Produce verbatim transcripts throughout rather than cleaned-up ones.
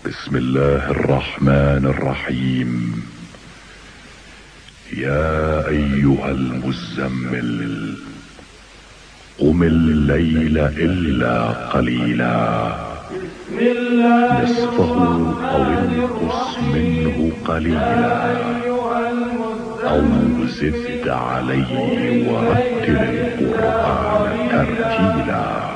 بسم الله الرحمن الرحيم. يا أيها المزمل قم الليل إلا قليلا نصفه أو انقص منه قليلا أو زد عليه ورتل القرآن ترتيلا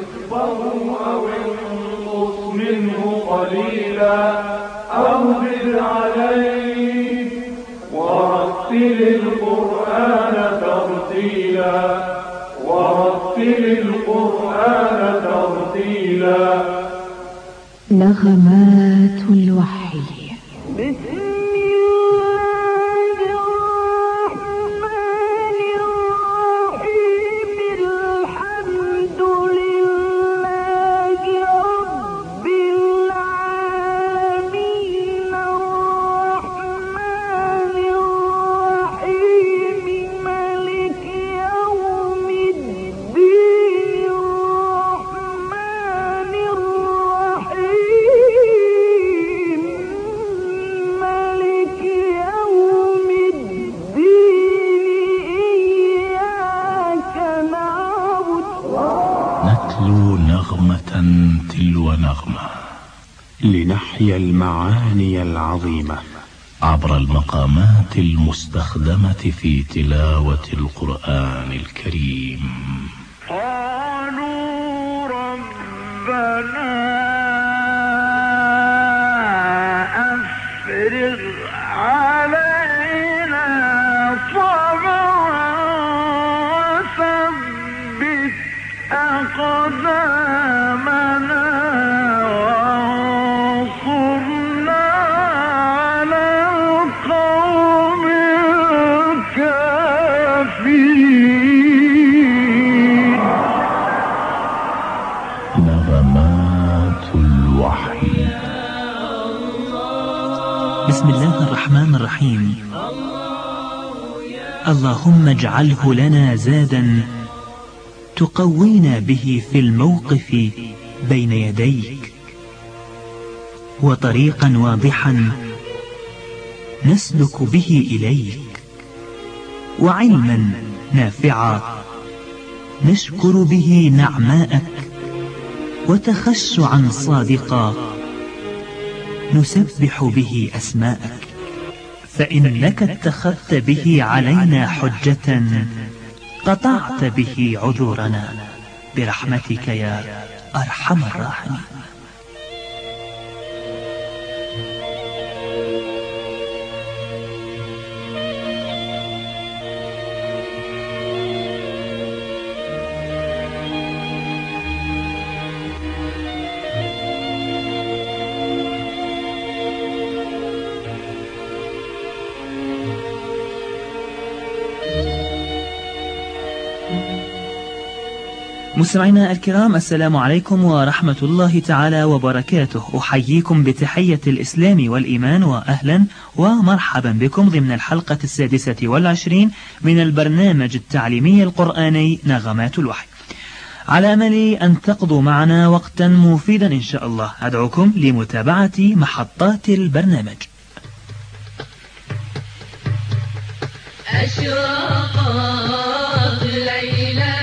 منه قليلا أو زد عليه ورتل القرآن ترتيلا ورتل القرآن ترتيلا. نغمات الوحي. نتلو نغمة تلو نغمة لنحيا المعاني العظيمة عبر المقامات المستخدمة في تلاوة القرآن الكريم. قالوا ربنا أفرغ علينا صبرا وثبت أقدامنا وانصرنا على القوم الكافرين. نغمات الوحي. بسم الله الرحمن الرحيم. اللهم اجعله لنا زادا تقوينا به في الموقف بين يديك، وطريقا واضحا نسلك به إليك، وعلما نافعا نشكر به نعماءك، وتخشعا صادقا نسبح به أسماءك، فإنك اتخذت به علينا حجة قطعت به عذورنا برحمتك يا أرحم الراحمين. مستمعينا الكرام، السلام عليكم ورحمة الله تعالى وبركاته. أحييكم بتحية الإسلام والإيمان، وأهلا ومرحبا بكم ضمن الحلقة السادسة والعشرين من البرنامج التعليمي القرآني نغمات الوحي. على أمل أن تقضوا معنا وقتا مفيدا إن شاء الله، أدعوكم لمتابعة محطات البرنامج. أشرقت ليلة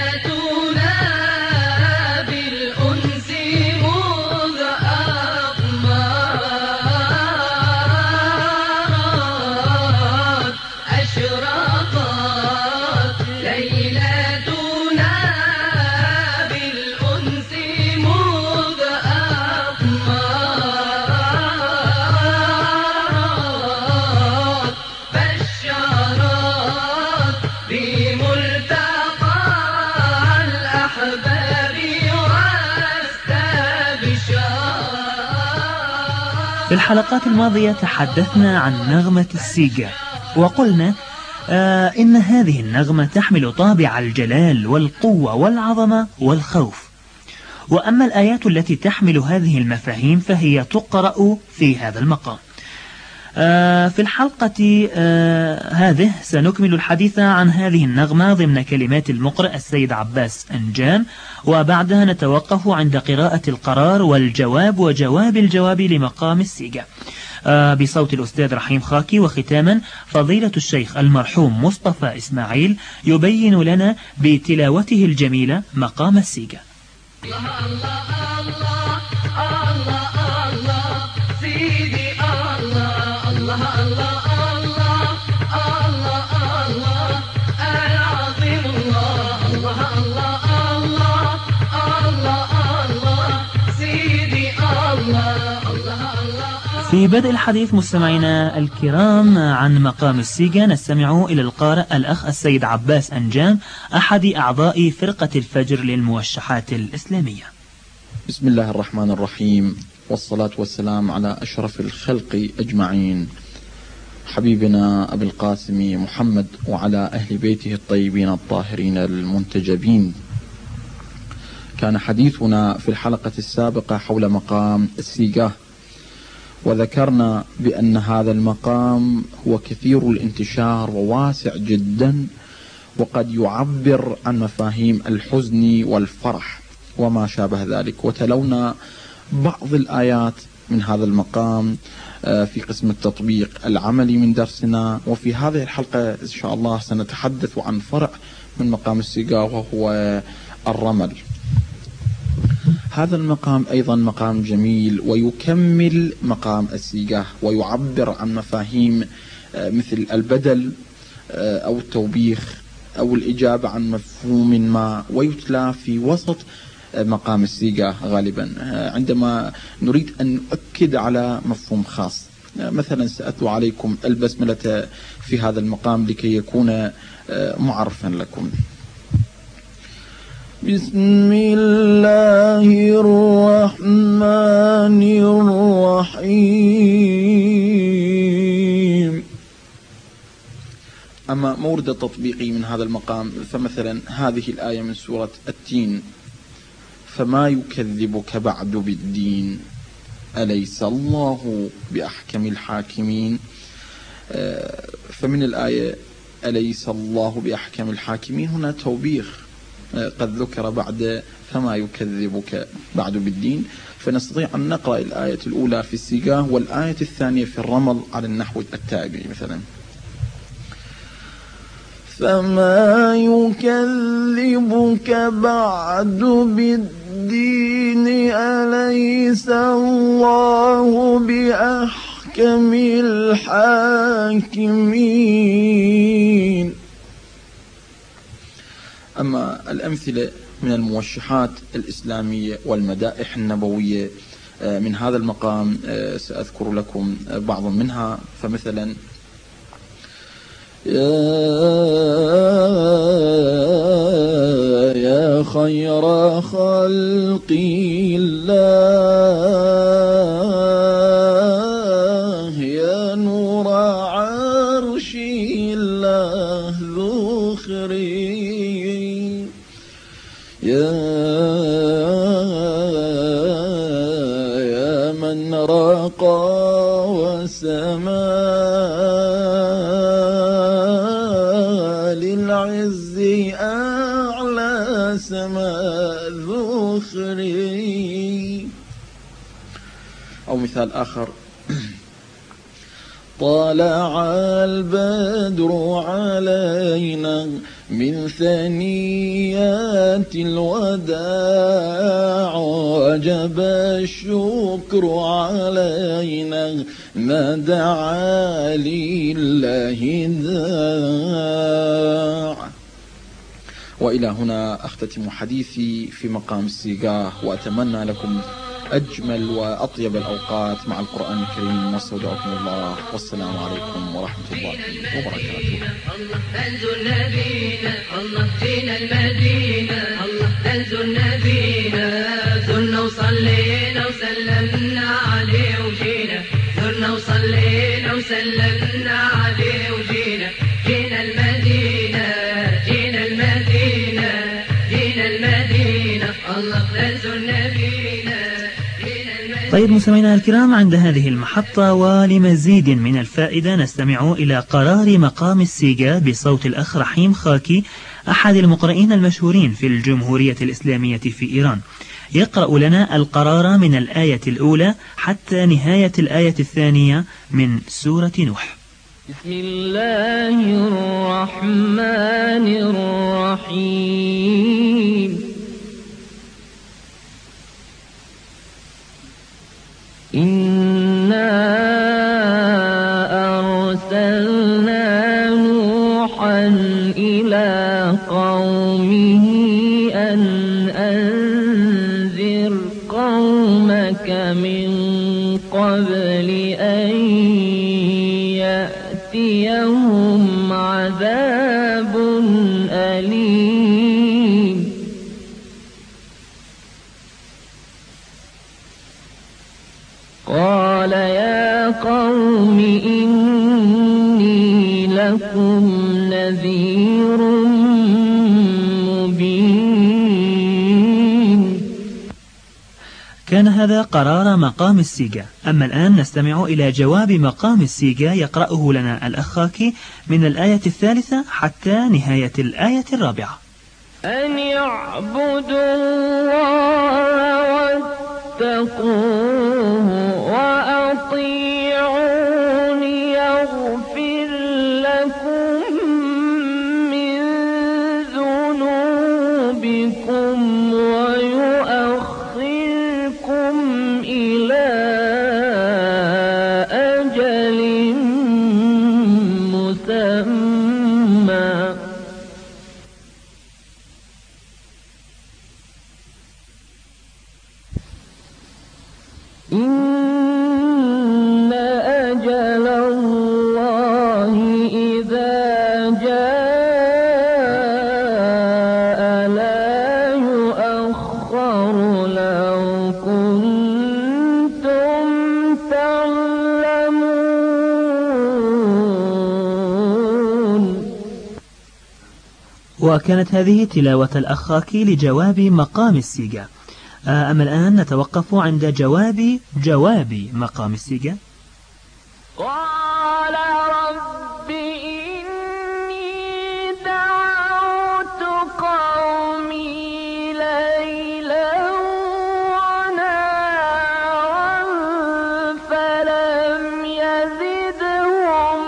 في الحلقات الماضية تحدثنا عن نغمة السيجا، وقلنا آه إن هذه النغمة تحمل طابع الجلال والقوة والعظمة والخوف. وأما الآيات التي تحمل هذه المفاهيم فهي تقرأ في هذا المقام. في الحلقة هذه سنكمل الحديث عن هذه النغمة ضمن كلمات المقرئ السيد عباس أنجام، وبعدها نتوقف عند قراءة القرار والجواب وجواب الجواب لمقام السيجا بصوت الأستاذ رحيم خاكي. وختاما فضيلة الشيخ المرحوم مصطفى إسماعيل يبين لنا بتلاوته الجميلة مقام السيجا. الله الله الله الله الله سيدي الله الله الله الله الله الله العظيم الله الله الله الله الله الله سيدي الله الله الله. في بدء الحديث مستمعينا الكرام عن مقام السيجا نستمع إلى القارئ الأخ السيد عباس أنجام أحد أعضاء فرقة الفجر للموشحات الإسلامية. بسم الله الرحمن الرحيم، والصلاة والسلام على أشرف الخلق أجمعين، حبيبنا أبي القاسم محمد وعلى أهل بيته الطيبين الطاهرين المنتجبين. كان حديثنا في الحلقة السابقة حول مقام السيجا، وذكرنا بأن هذا المقام هو كثير الانتشار وواسع جدا، وقد يعبر عن مفاهيم الحزن والفرح وما شابه ذلك. وتلونا بعض الآيات من هذا المقام في قسم التطبيق العملي من درسنا، وفي هذه الحلقة إن شاء الله سنتحدث عن فرع من مقام السيجا وهو الرمل. هذا المقام أيضا مقام جميل ويكمل مقام السيجا ويعبر عن مفاهيم مثل البدل أو التوبيخ أو الإجابة عن مفهوم ما، ويتلى في وسط مقام السيجا غالبا عندما نريد أن نؤكد على مفهوم خاص. مثلا سأتلو عليكم البسملة في هذا المقام لكي يكون معرفا لكم. بسم الله الرحمن الرحيم. أما مورد التطبيقي من هذا المقام فمثلا هذه الآية من سورة التين: فما يكذبك بعد بالدين أليس الله بأحكم الحاكمين. فمن الآية أليس الله بأحكم الحاكمين هنا توبيخ قد ذكر بعد فما يكذبك بعد بالدين، فنستطيع أن نقرأ الآية الأولى في السيجا والآية الثانية في الرمل على النحو التالي مثلا: فما يكذبك بعد بالدين أليس الله بأحكم الحاكمين. أما الأمثلة من الموشحات الإسلامية والمدائح النبوية من هذا المقام سأذكر لكم بعض منها. فمثلا: يا خير خلق الله يا نور عرش الله ذو خير يا يا من رقى وسما للعز أعلى سما ذو خير. أو مثال آخر: طلع البدر علينا من ثنيات الوداع وجب الشكر علينا ما دعا لله داع. وإلى هنا أختتم حديثي في مقام السيجا، وأتمنى لكم أجمل وأطيب الأوقات مع القرآن الكريم، واستودعكم الله، والسلام عليكم ورحمة الله وبركاته. انزل نبينا الله جينا المدينة الله انزل نبينا زرنا وصلينا وسلمنا عليه وجينا زرنا وصلينا وسلمنا عليه وجينا جينا المدينة جينا المدينة جينا المدينة الله انزل نبينا جينا المدينة طيب مستمعينا الكرام، عند هذه المحطة ولمزيد من الفائدة نستمع إلى قرار مقام السيجا بصوت الأخ رحيم خاكي، أحد المقرئين المشهورين في الجمهورية الإسلامية في إيران. يقرأ لنا القرار من الآية الأولى حتى نهاية الآية الثانية من سورة نوح. بسم الله الرحمن الرحيم. إنا أرسلنا نوحا إلى قومه أن أنذر قومك من قبل أن يأتيهم عذاب أليم. قال يا قوم إني لكم نذير مبين. كان هذا قرار مقام السيجا. أما الآن نستمع إلى جواب مقام السيجا يقرأه لنا الأخ خاكي من الآية الثالثة حتى نهاية الآية الرابعة. أن يعبدوا الله واتقوه وأطيعوني يغفر لكم من ذنوبكم ويؤخركم إلى أجل مسمى. إن أجل الله إذا جاء لا يؤخر لو كنتم تعلمون. وكانت هذه تلاوة الأخ خاكي لجواب مقام السيجا. أما الآن نتوقف عند جواب جواب مقام السيجا. قال رب إني دعوت قومي ليلا ونهارا فلم يزدهم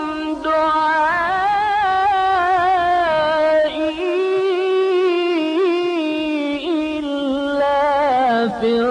دعائي إلا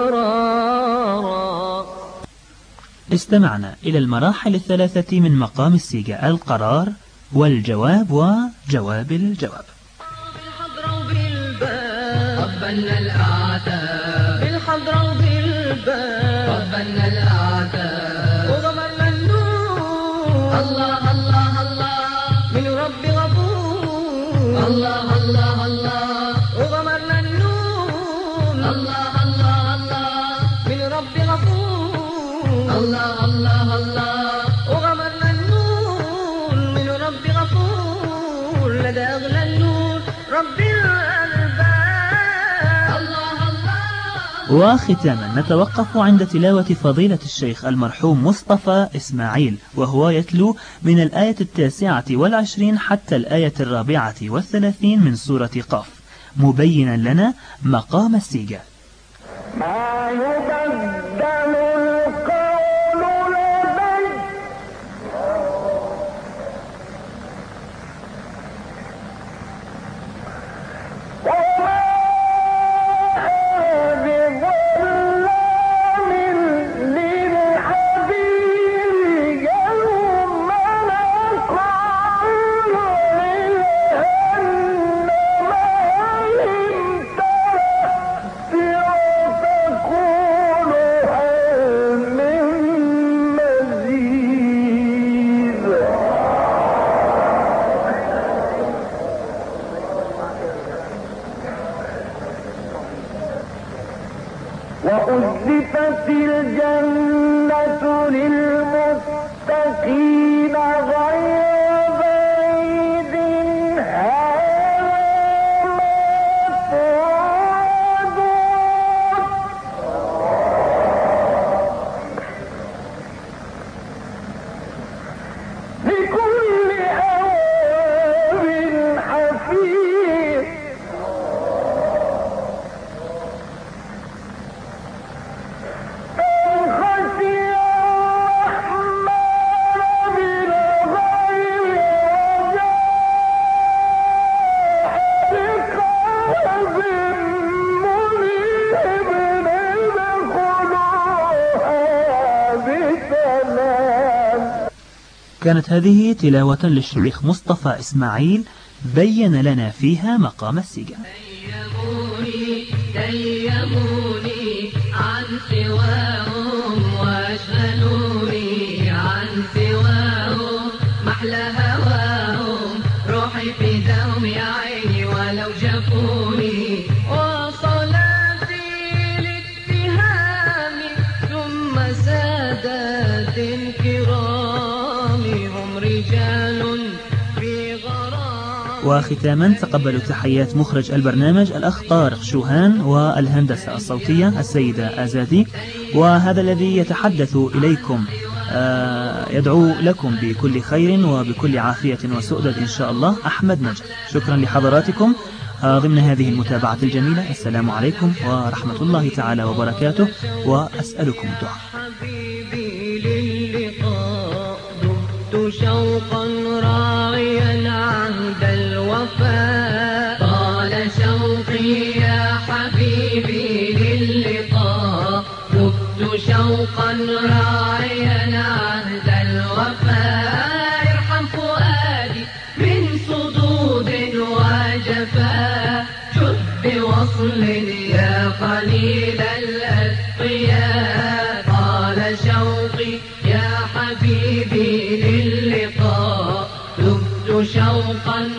فرارا. استمعنا إلى المراحل الثلاثة من مقام السيجا: القرار والجواب وجواب الجواب. بالحضرة وبالباب ربنا الأعتاب، بالحضرة وبالباب ربنا الأعتاب، وغمرنا النور الله الله الله من رب غفور الله الله الله، وغمرنا النور الله الله الله من رب غفور الله الله الله، وغمرنا النور من رب غفور لدى أغلى النور رب الألباب الله الله. وختاما نتوقف عند تلاوة فضيلة الشيخ المرحوم مصطفى إسماعيل، وهو يتلو من الآية التاسعة والعشرين حتى الآية الرابعة والثلاثين من سورة قاف، مبينا لنا مقام السيجا. ما يبدل القول لدي وما بظلام للعبيد يوم نقول لجهنم هل امتلأت وتقول كانت هذه تلاوة للشيخ مصطفى إسماعيل بين لنا فيها مقام السيجا. تيموني تيموني عن سواهم واشغلوني عن سواهم محلى هواهم روحي في دوم يا عيني ولو جفوني وصلاتي لاتهام ثم سادات كرام هم رجال في غرام. وختاما تقبلوا تحيات مخرج البرنامج الأخ طارق شوهان والهندسة الصوتية السيدة آزادي، وهذا الذي يتحدث إليكم يدعو لكم بكل خير وبكل عافية وسؤدد إن شاء الله أحمد نجد. شكرا لحضراتكم ضمن هذه المتابعة الجميلة. السلام عليكم ورحمة الله تعالى وبركاته، وأسألكم الدعاء. حبيبي للقاء دمت شوقا راعيا عهد الوفاء طال شوقي يا حبيبي للقاء دمت شوقا راعيا عهد الوفاء ارحم فؤادي من صدود وجفاء جد بوصل يا قليل الأتقياء طال شوقي يا حبيبي للقاء دمت شوقا